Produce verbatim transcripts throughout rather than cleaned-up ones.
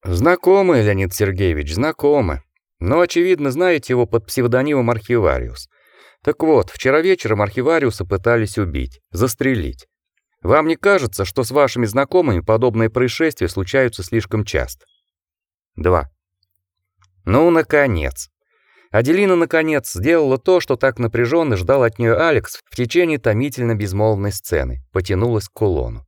Знакомы, Леонид Сергеевич, знакомы. Но, очевидно, знаете его под псевдонимом Архивариус. Так вот, вчера вечером Архивариуса пытались убить, застрелить. Вам не кажется, что с вашими знакомыми подобные происшествия случаются слишком часто? два. Ну, наконец. Аделина, наконец, сделала то, что так напряженно ждал от нее Алекс в течение томительно безмолвной сцены. Потянулась к кулону.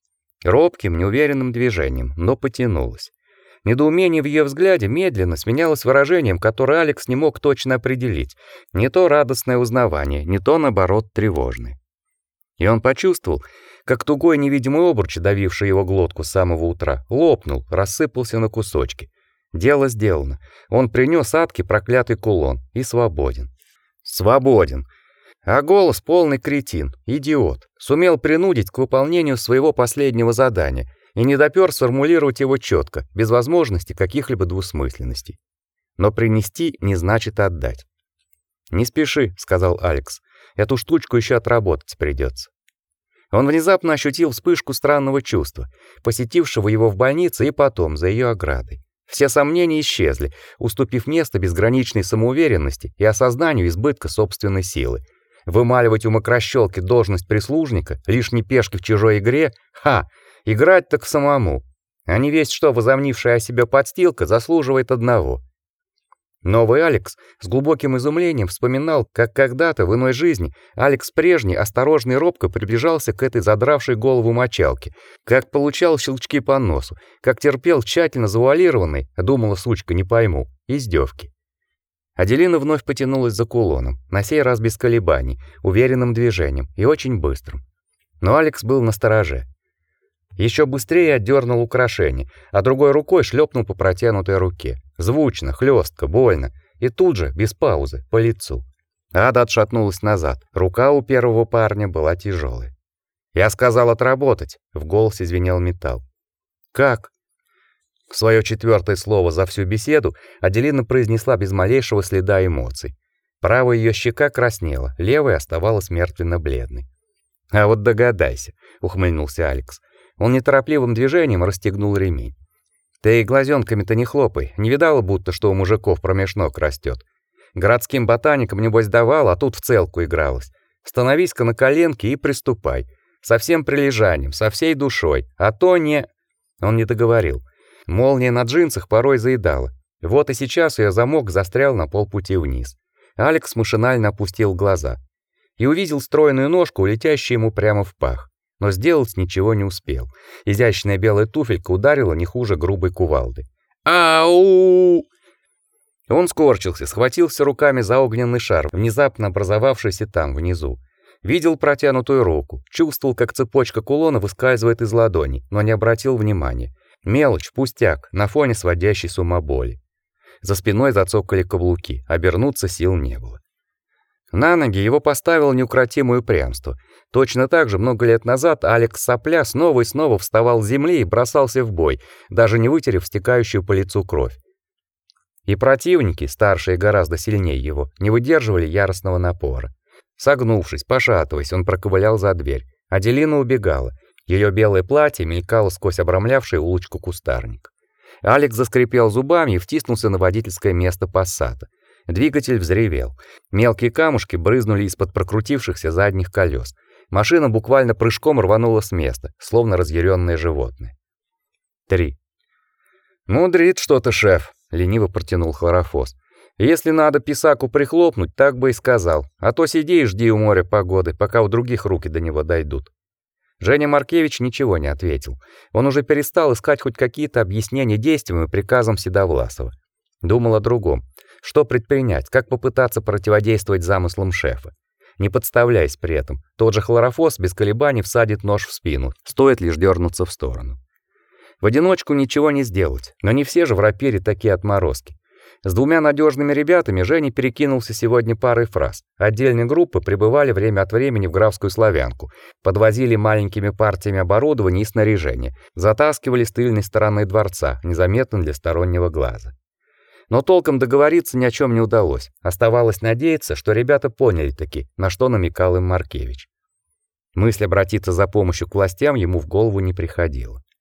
Робким, неуверенным движением, но потянулась. Недоумение в ее взгляде медленно сменялось выражением, которое Алекс не мог точно определить. Не то радостное узнавание, не то, наоборот, тревожное. И он почувствовал, как тугой невидимый обруч, давивший его глотку с самого утра, лопнул, рассыпался на кусочки. Дело сделано. Он принес Атке проклятый кулон и свободен. Свободен. А голос полный кретин, идиот, сумел принудить к выполнению своего последнего задания и не допёр сформулировать его четко, без возможности каких-либо двусмысленностей. Но принести не значит отдать. «Не спеши», — сказал Алекс. «Эту штучку еще отработать придется». Он внезапно ощутил вспышку странного чувства, посетившего его в больнице и потом за ее оградой. Все сомнения исчезли, уступив место безграничной самоуверенности и осознанию избытка собственной силы. Вымаливать у мокрощёлки должность прислужника, лишней пешки в чужой игре, ха, играть так самому. А не весть что возомнившая о себе подстилка заслуживает одного. Новый Алекс с глубоким изумлением вспоминал, как когда-то в иной жизни Алекс прежний осторожно и робко приближался к этой задравшей голову мочалке, как получал щелчки по носу, как терпел тщательно завуалированные, думала сучка, не пойму, издевки. Аделина вновь потянулась за кулоном, на сей раз без колебаний, уверенным движением и очень быстрым. Но Алекс был настороже. Еще быстрее отдернул украшение, а другой рукой шлепнул по протянутой руке. Звучно, хлестко, больно, и тут же, без паузы, по лицу. Ада отшатнулась назад. Рука у первого парня была тяжелая. «Я сказал отработать», — в голосе звенел металл. «Как?» Свое четвертое слово за всю беседу Аделина произнесла без малейшего следа эмоций. Правая ее щека краснела, левая оставалась мертвенно-бледной. «А вот догадайся», — ухмыльнулся Алекс. Он неторопливым движением расстегнул ремень. «Ты глазенками-то не хлопай, не видала, будто что у мужиков промеж ног растет. Городским ботаникам небось давал, а тут в целку игралась. Становись-ка на коленки и приступай. Со всем прилежанием, со всей душой, а то не...» Он не договорил. Молния на джинсах порой заедала. Вот и сейчас ее замок застрял на полпути вниз. Алекс машинально опустил глаза и увидел стройную ножку, летящую ему прямо в пах. Но сделать ничего не успел. Изящная белая туфелька ударила не хуже грубой кувалды. «Ау!» Он скорчился, схватился руками за огненный шар, внезапно образовавшийся там, внизу. Видел протянутую руку, чувствовал, как цепочка кулона выскальзывает из ладони, но не обратил внимания. Мелочь, пустяк, на фоне сводящей с ума боли. За спиной зацокали каблуки, обернуться сил не было. На ноги его поставило неукротимое упрямство. Точно так же много лет назад Алекс Сопля снова и снова вставал с земли и бросался в бой, даже не вытерев стекающую по лицу кровь. И противники, старшие гораздо сильнее его, не выдерживали яростного напора. Согнувшись, пошатываясь, он проковылял за дверь. Аделина убегала. Ее белое платье мелькало сквозь обрамлявший улочку кустарник. Алекс заскрипел зубами и втиснулся на водительское место пассата. Двигатель взревел. Мелкие камушки брызнули из-под прокрутившихся задних колес. Машина буквально прыжком рванула с места, словно разъяренное животное. три. «Мудрит что-то, шеф», — лениво протянул Хлорофос. «Если надо писаку прихлопнуть, так бы и сказал. А то сиди и жди у моря погоды, пока у других руки до него дойдут». Женя Маркевич ничего не ответил. Он уже перестал искать хоть какие-то объяснения действиям и приказам Седовласова. Думал о другом. Что предпринять, как попытаться противодействовать замыслам шефа. Не подставляясь при этом, тот же Хлорофос без колебаний всадит нож в спину, стоит лишь дернуться в сторону. В одиночку ничего не сделать, но не все же в рапире такие отморозки. С двумя надежными ребятами Женя перекинулся сегодня парой фраз. Отдельные группы прибывали время от времени в Графскую Славянку, подвозили маленькими партиями оборудования и снаряжения, затаскивали с тыльной стороны дворца, незаметно для стороннего глаза. Но толком договориться ни о чем не удалось. Оставалось надеяться, что ребята поняли таки, на что намекал им Маркевич. Мысль обратиться за помощью к властям ему в голову не приходила.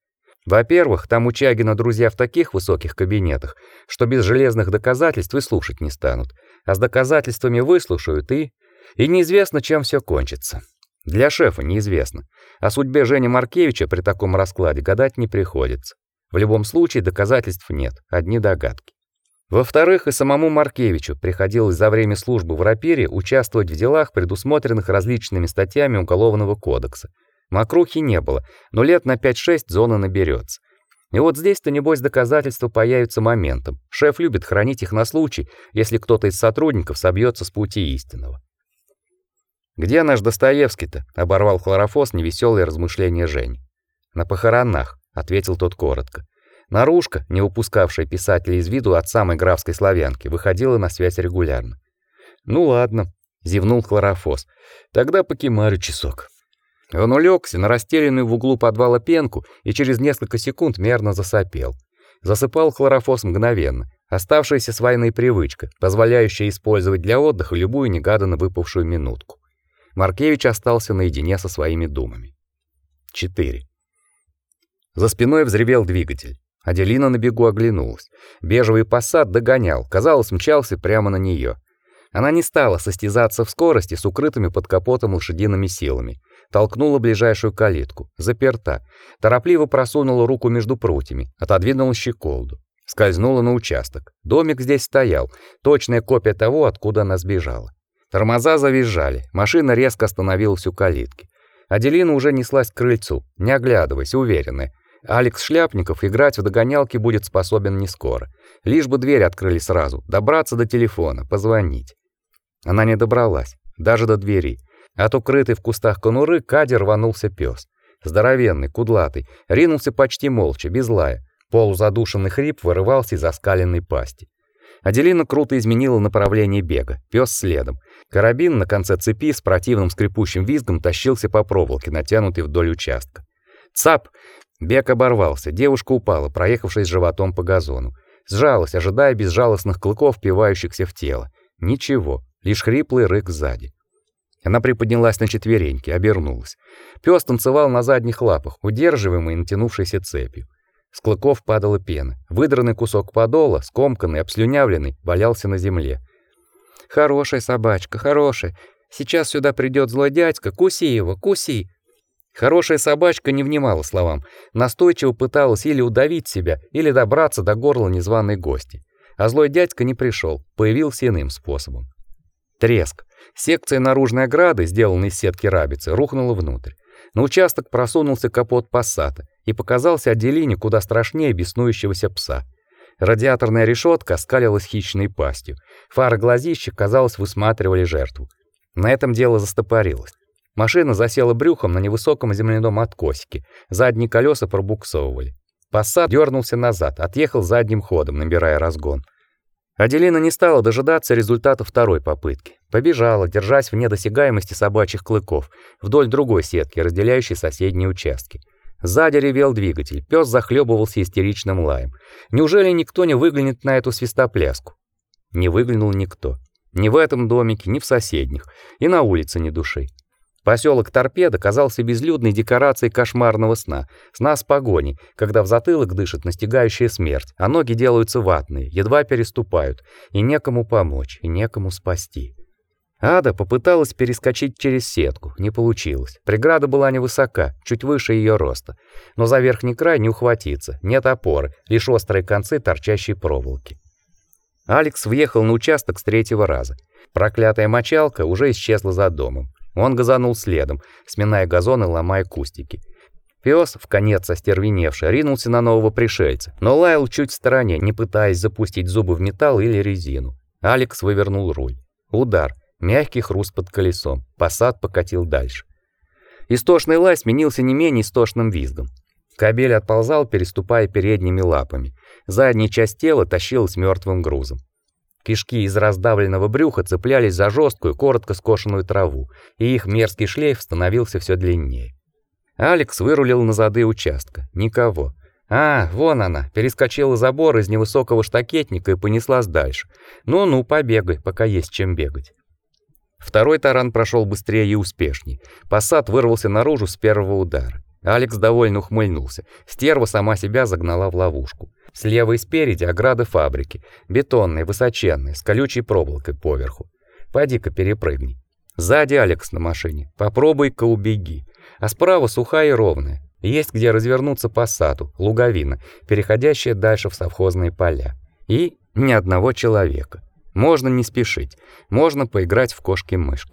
Во-первых, там у Чагина друзья в таких высоких кабинетах, что без железных доказательств и слушать не станут. А с доказательствами выслушают и... И неизвестно, чем все кончится. Для шефа неизвестно. О судьбе Жени Маркевича при таком раскладе гадать не приходится. В любом случае доказательств нет, одни догадки. Во-вторых, и самому Маркевичу приходилось за время службы в рапире участвовать в делах, предусмотренных различными статьями Уголовного кодекса. Мокрухи не было, но лет на пять-шесть зона наберется. И вот здесь-то, небось, доказательства появятся моментом. Шеф любит хранить их на случай, если кто-то из сотрудников собьется с пути истинного. «Где наш Достоевский-то?» — оборвал Хлорофос невеселые размышления Жени. «На похоронах», — ответил тот коротко. Нарушка, не упускавшая писателя из виду от самой графской славянки, выходила на связь регулярно. «Ну ладно», — зевнул Хлорофос, — «тогда покемарю часок». Он улегся на расстеленную в углу подвала пенку и через несколько секунд мерно засопел. Засыпал Хлорофос мгновенно, оставшаяся с войны привычка, позволяющая использовать для отдыха любую негаданно выпавшую минутку. Маркевич остался наедине со своими думами. четыре. За спиной взревел двигатель. Аделина на бегу оглянулась. Бежевый Passat догонял, казалось, мчался прямо на нее. Она не стала состязаться в скорости с укрытыми под капотом лошадиными силами. Толкнула ближайшую калитку. Заперта. Торопливо просунула руку между прутьями, отодвинула щеколду. Скользнула на участок. Домик здесь стоял, точная копия того, откуда она сбежала. Тормоза завизжали, машина резко остановилась у калитки. Аделина уже неслась к крыльцу, не оглядываясь, уверенная. Алекс Шляпников играть в догонялки будет способен не скоро. Лишь бы дверь открыли сразу, добраться до телефона, позвонить. Она не добралась, даже до двери. От укрытой в кустах конуры Кади рванулся пес. Здоровенный, кудлатый, ринулся почти молча, без лая. Полузадушенный хрип вырывался из оскаленной пасти. Аделина круто изменила направление бега, пес следом. Карабин на конце цепи с противным скрипучим визгом тащился по проволоке, натянутой вдоль участка. Цап! Бег оборвался, девушка упала, проехавшись животом по газону. Сжалась, ожидая безжалостных клыков, впивающихся в тело. Ничего, лишь хриплый рык сзади. Она приподнялась на четвереньки, обернулась. Пес танцевал на задних лапах, удерживаемый натянувшейся цепью. С клыков падала пена. Выдранный кусок подола, скомканный, обслюнявленный, валялся на земле. «Хорошая собачка, хорошая. Сейчас сюда придет злой дядька, куси его, куси!» Хорошая собачка не внимала словам, настойчиво пыталась или удавить себя, или добраться до горла незваной гости. А злой дядька не пришел, появился иным способом. Треск. Секция наружной ограды, сделанной из сетки рабицы, рухнула внутрь. На участок просунулся капот Пассата и показался Аделине куда страшнее беснующегося пса. Радиаторная решетка оскалилась хищной пастью. Фары глазища, казалось, высматривали жертву. На этом дело застопорилось. Машина засела брюхом на невысоком земляном откосике. Задние колеса пробуксовывали. Passat дернулся назад, отъехал задним ходом, набирая разгон. Аделина не стала дожидаться результата второй попытки. Побежала, держась вне досягаемости собачьих клыков, вдоль другой сетки, разделяющей соседние участки. Сзади ревел двигатель, пес захлебывался истеричным лаем. Неужели никто не выглянет на эту свистопляску? Не выглянул никто. Ни в этом домике, ни в соседних, и на улице ни души. Поселок Торпеда казался безлюдной декорацией кошмарного сна, сна с погоней, когда в затылок дышит настигающая смерть, а ноги делаются ватные, едва переступают, и некому помочь, и некому спасти. Ада попыталась перескочить через сетку, не получилось. Преграда была невысока, чуть выше ее роста, но за верхний край не ухватиться, нет опоры, лишь острые концы торчащей проволоки. Алекс въехал на участок с третьего раза. Проклятая мочалка уже исчезла за домом. Он газанул следом, сминая газон и ломая кустики. Пес, вконец остервеневший, ринулся на нового пришельца, но лаял чуть в стороне, не пытаясь запустить зубы в металл или резину. Алекс вывернул руль. Удар, мягкий хруст под колесом. Passat покатил дальше. Истошный лай сменился не менее истошным визгом. Кобель отползал, переступая передними лапами. Задняя часть тела тащилась мертвым грузом. Кишки из раздавленного брюха цеплялись за жесткую, коротко скошенную траву, и их мерзкий шлейф становился все длиннее. Алекс вырулил на зады участка. Никого. А, вон она, перескочила забор из невысокого штакетника и понеслась дальше. Ну-ну, побегай, пока есть чем бегать. Второй таран прошел быстрее и успешней. Passat вырвался наружу с первого удара. Алекс довольно ухмыльнулся. Стерва сама себя загнала в ловушку. Слева и спереди ограды фабрики, бетонные, высоченные, с колючей проволокой поверху. Пойди-ка перепрыгни. Сзади Алекс на машине. Попробуй-ка убеги. А справа сухая и ровная. Есть где развернуться по саду, луговина, переходящая дальше в совхозные поля. И ни одного человека. Можно не спешить. Можно поиграть в кошки-мышки.